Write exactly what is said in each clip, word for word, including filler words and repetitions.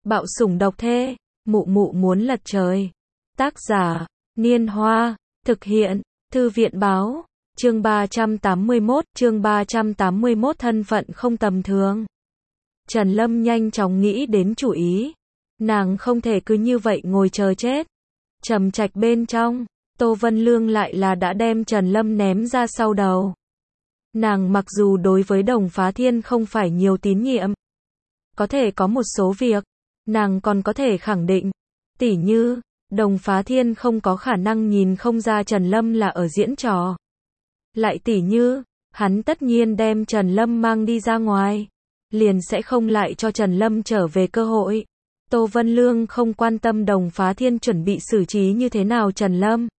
Bạo sủng độc thê, mụ mụ muốn lật trời. Tác giả, Niên Hoa, thực hiện, Thư viện báo, chương ba trăm tám mươi mốt, chương ba trăm tám mươi mốt thân phận không tầm thường. Trần Lâm nhanh chóng nghĩ đến chủ ý. Nàng không thể cứ như vậy ngồi chờ chết. Trầm trạch bên trong, Tô Vân Lương lại là đã đem Trần Lâm ném ra sau đầu. Nàng mặc dù đối với Đồng Phá Thiên không phải nhiều tín nhiệm, có thể có một số việc, nàng còn có thể khẳng định, tỉ như, Đồng Phá Thiên không có khả năng nhìn không ra Trần Lâm là ở diễn trò. Lại tỉ như, hắn tất nhiên đem Trần Lâm mang đi ra ngoài, liền sẽ không lại cho Trần Lâm trở về cơ hội. Tô Vân Lương không quan tâm Đồng Phá Thiên chuẩn bị xử trí như thế nào Trần Lâm.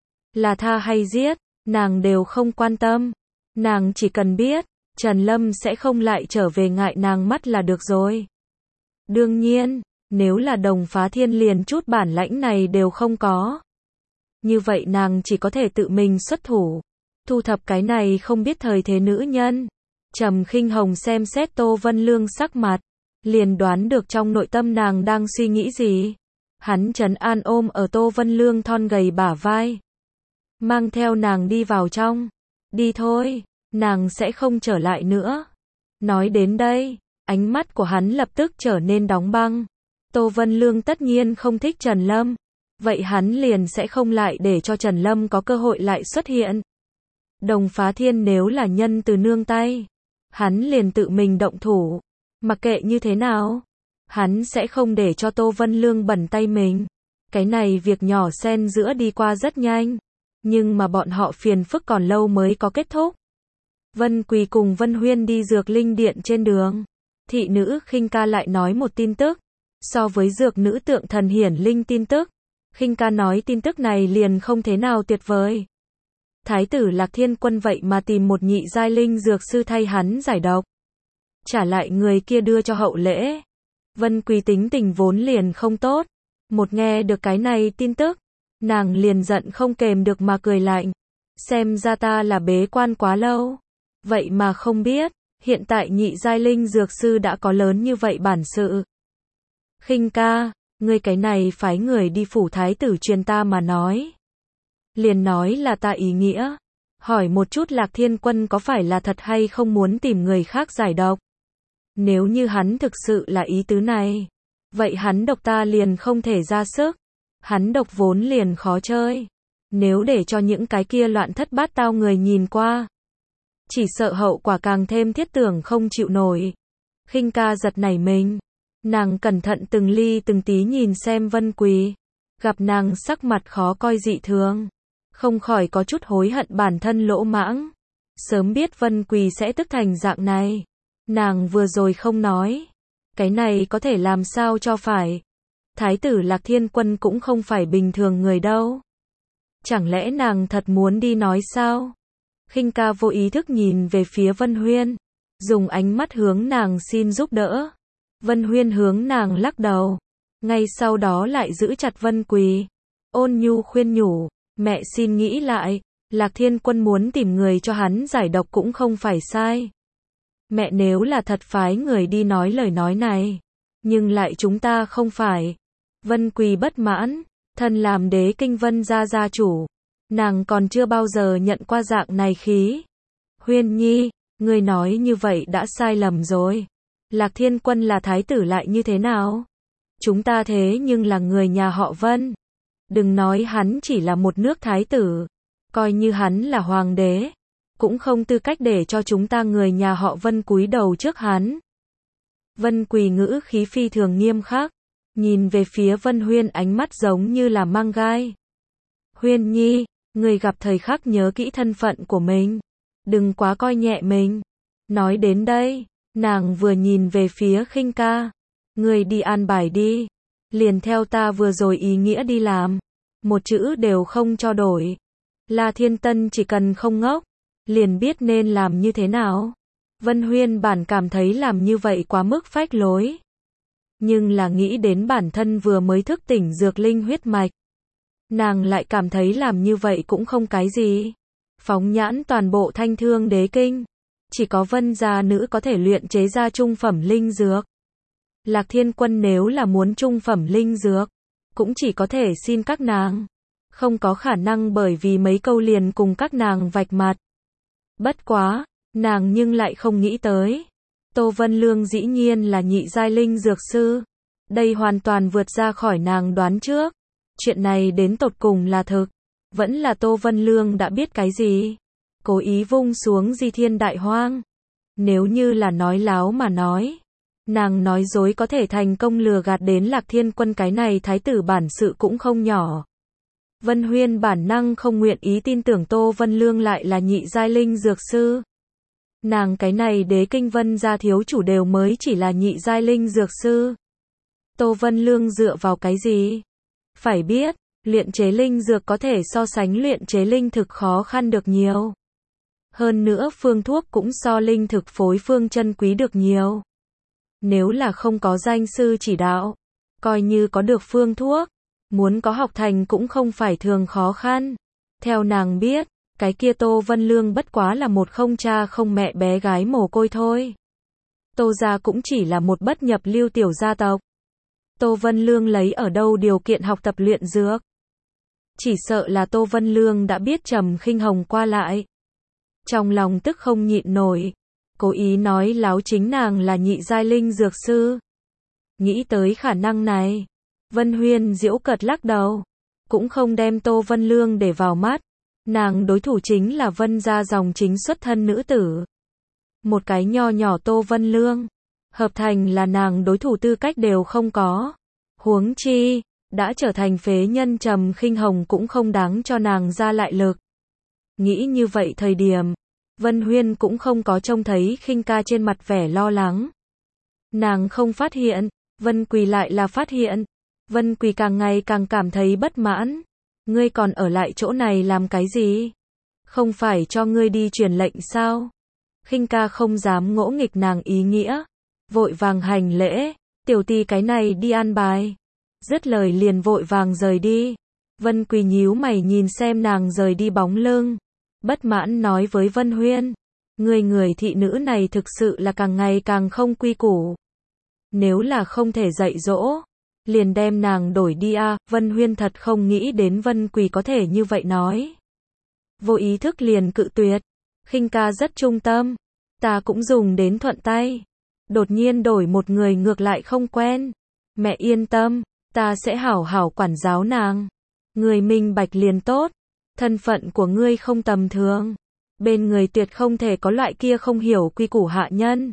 Là tha hay giết, nàng đều không quan tâm. Nàng chỉ cần biết, Trần Lâm sẽ không lại trở về ngại nàng mắt là được rồi. Đương nhiên, nếu là Đồng Phá Thiên liền chút bản lãnh này đều không có, như vậy nàng chỉ có thể tự mình xuất thủ, thu thập cái này không biết thời thế nữ nhân. Trầm Khinh Hồng xem xét Tô Vân Lương sắc mặt, liền đoán được trong nội tâm nàng đang suy nghĩ gì. Hắn trấn an ôm ở Tô Vân Lương thon gầy bả vai, mang theo nàng đi vào trong. Đi thôi, nàng sẽ không trở lại nữa. Nói đến đây, ánh mắt của hắn lập tức trở nên đóng băng. Tô Vân Lương tất nhiên không thích Trần Lâm, vậy hắn liền sẽ không lại để cho Trần Lâm có cơ hội lại xuất hiện. Đồng Phá Thiên nếu là nhân từ nương tay, hắn liền tự mình động thủ, mặc kệ như thế nào, hắn sẽ không để cho Tô Vân Lương bẩn tay mình. Cái này việc nhỏ xen giữa đi qua rất nhanh, nhưng mà bọn họ phiền phức còn lâu mới có kết thúc. Vân Quỳ cùng Vân Huyên đi Dược Linh Điện trên đường, thị nữ Khinh Ca lại nói một tin tức. So với dược nữ tượng thần hiển linh tin tức, Khinh Ca nói tin tức này liền không thế nào tuyệt vời. Thái tử Lạc Thiên Quân vậy mà tìm một nhị giai linh dược sư thay hắn giải độc, trả lại người kia đưa cho hậu lễ. Vân Quỳ tính tình vốn liền không tốt, một nghe được cái này tin tức, nàng liền giận không kềm được mà cười lạnh. Xem ra ta là bế quan quá lâu, vậy mà không biết, hiện tại nhị giai linh dược sư đã có lớn như vậy bản sự. Khinh Ca, ngươi cái này phái người đi phủ thái tử truyền ta mà nói. Liền nói là ta ý nghĩa. Hỏi một chút Lạc Thiên Quân có phải là thật hay không muốn tìm người khác giải độc. Nếu như hắn thực sự là ý tứ này, vậy hắn độc ta liền không thể ra sức. Hắn độc vốn liền khó chơi. Nếu để cho những cái kia loạn thất bát tao người nhìn qua, chỉ sợ hậu quả càng thêm thiết tưởng không chịu nổi. Khinh Ca giật nảy mình. Nàng cẩn thận từng ly từng tí nhìn xem Vân Quỳ, gặp nàng sắc mặt khó coi dị thường, không khỏi có chút hối hận bản thân lỗ mãng. Sớm biết Vân Quỳ sẽ tức thành dạng này, nàng vừa rồi không nói, cái này có thể làm sao cho phải. Thái tử Lạc Thiên Quân cũng không phải bình thường người đâu. Chẳng lẽ nàng thật muốn đi nói sao? Khinh Ca vô ý thức nhìn về phía Vân Huyên, dùng ánh mắt hướng nàng xin giúp đỡ. Vân Huyên hướng nàng lắc đầu, ngay sau đó lại giữ chặt Vân Quỳ, ôn nhu khuyên nhủ, mẹ xin nghĩ lại, Lạc Thiên Quân muốn tìm người cho hắn giải độc cũng không phải sai. Mẹ nếu là thật phái người đi nói lời nói này, nhưng lại chúng ta không phải. Vân Quỳ bất mãn, thân làm đế kinh Vân gia gia chủ, nàng còn chưa bao giờ nhận qua dạng này khí. Huyên Nhi, người nói như vậy đã sai lầm rồi. Lạc Thiên Quân là thái tử lại như thế nào? Chúng ta thế nhưng là người nhà họ Vân. Đừng nói hắn chỉ là một nước thái tử, coi như hắn là hoàng đế, cũng không tư cách để cho chúng ta người nhà họ Vân cúi đầu trước hắn. Vân Quỳ ngữ khí phi thường nghiêm khắc, nhìn về phía Vân Huyên ánh mắt giống như là mang gai. Huyên Nhi, người gặp thời khắc nhớ kỹ thân phận của mình, đừng quá coi nhẹ mình. Nói đến đây, nàng vừa nhìn về phía Khinh Ca, người đi an bài đi, liền theo ta vừa rồi ý nghĩa đi làm, một chữ đều không cho đổi. La Thiên Tân chỉ cần không ngốc, liền biết nên làm như thế nào. Vân Huyên bản cảm thấy làm như vậy quá mức phách lối, nhưng là nghĩ đến bản thân vừa mới thức tỉnh dược linh huyết mạch, nàng lại cảm thấy làm như vậy cũng không cái gì. Phóng nhãn toàn bộ Thanh Thương Đế Kinh, chỉ có Vân gia nữ có thể luyện chế ra trung phẩm linh dược. Lạc Thiên Quân nếu là muốn trung phẩm linh dược, cũng chỉ có thể xin các nàng. Không có khả năng bởi vì mấy câu liền cùng các nàng vạch mặt. Bất quá, nàng nhưng lại không nghĩ tới. Tô Vân Lương dĩ nhiên là nhị giai linh dược sư. Đây hoàn toàn vượt ra khỏi nàng đoán trước. Chuyện này đến tột cùng là thực. Vẫn là Tô Vân Lương đã biết cái gì. Cố ý vung xuống Di Thiên Đại Hoang. Nếu như là nói láo mà nói. Nàng nói dối có thể thành công lừa gạt đến Lạc Thiên Quân, cái này thái tử bản sự cũng không nhỏ. Vân Huyên bản năng không nguyện ý tin tưởng Tô Vân Lương lại là nhị giai linh dược sư. Nàng cái này đế kinh Vân gia thiếu chủ đều mới chỉ là nhị giai linh dược sư. Tô Vân Lương dựa vào cái gì? Phải biết, luyện chế linh dược có thể so sánh luyện chế linh thực khó khăn được nhiều. Hơn nữa phương thuốc cũng so linh thực phối phương chân quý được nhiều. Nếu là không có danh sư chỉ đạo, coi như có được phương thuốc, muốn có học thành cũng không phải thường khó khăn. Theo nàng biết, cái kia Tô Vân Lương bất quá là một không cha không mẹ bé gái mồ côi thôi. Tô gia cũng chỉ là một bất nhập lưu tiểu gia tộc. Tô Vân Lương lấy ở đâu điều kiện học tập luyện dược? Chỉ sợ là Tô Vân Lương đã biết Trầm Khinh Hồng qua lại. Trong lòng tức không nhịn nổi. Cố ý nói láo chính nàng là nhị giai linh dược sư. Nghĩ tới khả năng này, Vân Huyên giễu cợt lắc đầu. Cũng không đem Tô Vân Lương để vào mắt. Nàng đối thủ chính là Vân gia dòng chính xuất thân nữ tử. Một cái nho nhỏ Tô Vân Lương. Hợp thành là nàng đối thủ tư cách đều không có. Huống chi, đã trở thành phế nhân Trầm Khinh Hồng cũng không đáng cho nàng ra lại lực. Nghĩ như vậy thời điểm, Vân Huyên cũng không có trông thấy Khinh Ca trên mặt vẻ lo lắng. Nàng không phát hiện, Vân Quỳ lại là phát hiện. Vân Quỳ càng ngày càng cảm thấy bất mãn. Ngươi còn ở lại chỗ này làm cái gì? Không phải cho ngươi đi truyền lệnh sao? Khinh Ca không dám ngỗ nghịch nàng ý nghĩa. Vội vàng hành lễ, tiểu tỷ cái này đi an bài. Dứt lời liền vội vàng rời đi. Vân Quỳ nhíu mày nhìn xem nàng rời đi bóng lưng. Bất mãn nói với Vân Huyên. Người người thị nữ này thực sự là càng ngày càng không quy củ. Nếu là không thể dạy dỗ, liền đem nàng đổi đi a. À. Vân Huyên thật không nghĩ đến Vân Quỳ có thể như vậy nói. Vô ý thức liền cự tuyệt. Khinh Ca rất trung tâm. Ta cũng dùng đến thuận tay. Đột nhiên đổi một người ngược lại không quen. Mẹ yên tâm, ta sẽ hảo hảo quản giáo nàng. Người minh bạch liền tốt. Thân phận của ngươi không tầm thường. Bên người tuyệt không thể có loại kia không hiểu quy củ hạ nhân.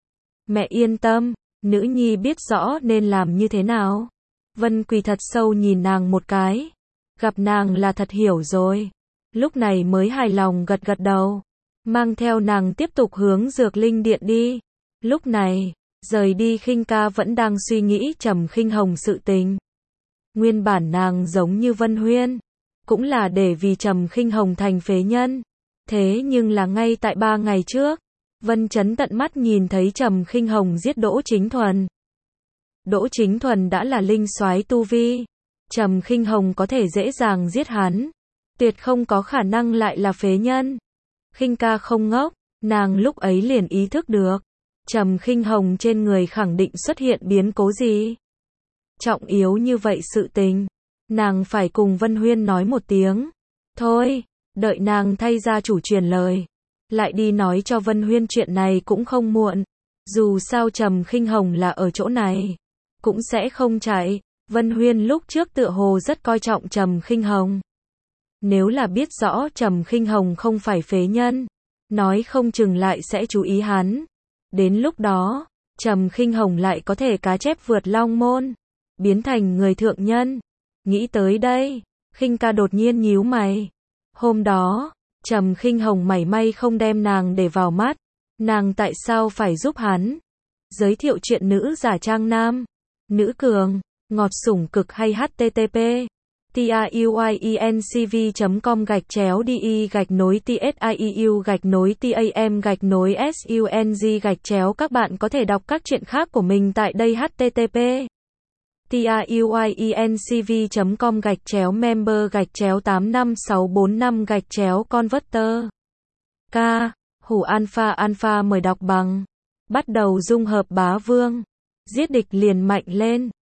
Mẹ yên tâm, nữ nhi biết rõ nên làm như thế nào. Vân Quỳ thật sâu nhìn nàng một cái. Gặp nàng là thật hiểu rồi. Lúc này mới hài lòng gật gật đầu. Mang theo nàng tiếp tục hướng Dược Linh Điện đi. Lúc này, rời đi Khinh Ca vẫn đang suy nghĩ Trầm Khinh Hồng sự tình. Nguyên bản nàng giống như Vân Huyên, cũng là để vì Trầm Khinh Hồng thành phế nhân. Thế nhưng là ngay tại ba ngày trước, Vân Chấn tận mắt nhìn thấy Trầm Khinh Hồng giết Đỗ Chính Thuần. Đỗ Chính Thuần đã là linh soái tu vi, Trầm Khinh Hồng có thể dễ dàng giết hắn, tuyệt không có khả năng lại là phế nhân. Khinh Ca không ngốc, nàng lúc ấy liền ý thức được, Trầm Khinh Hồng trên người khẳng định xuất hiện biến cố gì. Trọng yếu như vậy sự tình, nàng phải cùng Vân Huyên nói một tiếng. Thôi, đợi nàng thay gia chủ truyền lời, lại đi nói cho Vân Huyên chuyện này cũng không muộn. Dù sao Trầm Khinh Hồng là ở chỗ này, cũng sẽ không chạy. Vân Huyên lúc trước tựa hồ rất coi trọng Trầm Khinh Hồng. Nếu là biết rõ Trầm Khinh Hồng không phải phế nhân, nói không chừng lại sẽ chú ý hắn. Đến lúc đó, Trầm Khinh Hồng lại có thể cá chép vượt long môn, biến thành người thượng nhân. Nghĩ tới đây, Khinh Ca đột nhiên nhíu mày. Hôm đó, Trầm Khinh Hồng mảy may không đem nàng để vào mắt. Nàng tại sao phải giúp hắn? Giới thiệu chuyện nữ giả trang nam, nữ cường, ngọt sủng cực hay http tiuyencv chấm com gạch chéo di gạch nối tsiu gạch nối tam gạch nối sung gạch chéo. Các bạn có thể đọc các chuyện khác của mình tại đây. Http tiuyencv chấm com gạch chéo member gạch chéo tám năm sáu bốn năm gạch chéo converter. K. Hủ Alpha Alpha mời đọc bằng. Bắt đầu dung hợp bá vương. Giết địch liền mạnh lên.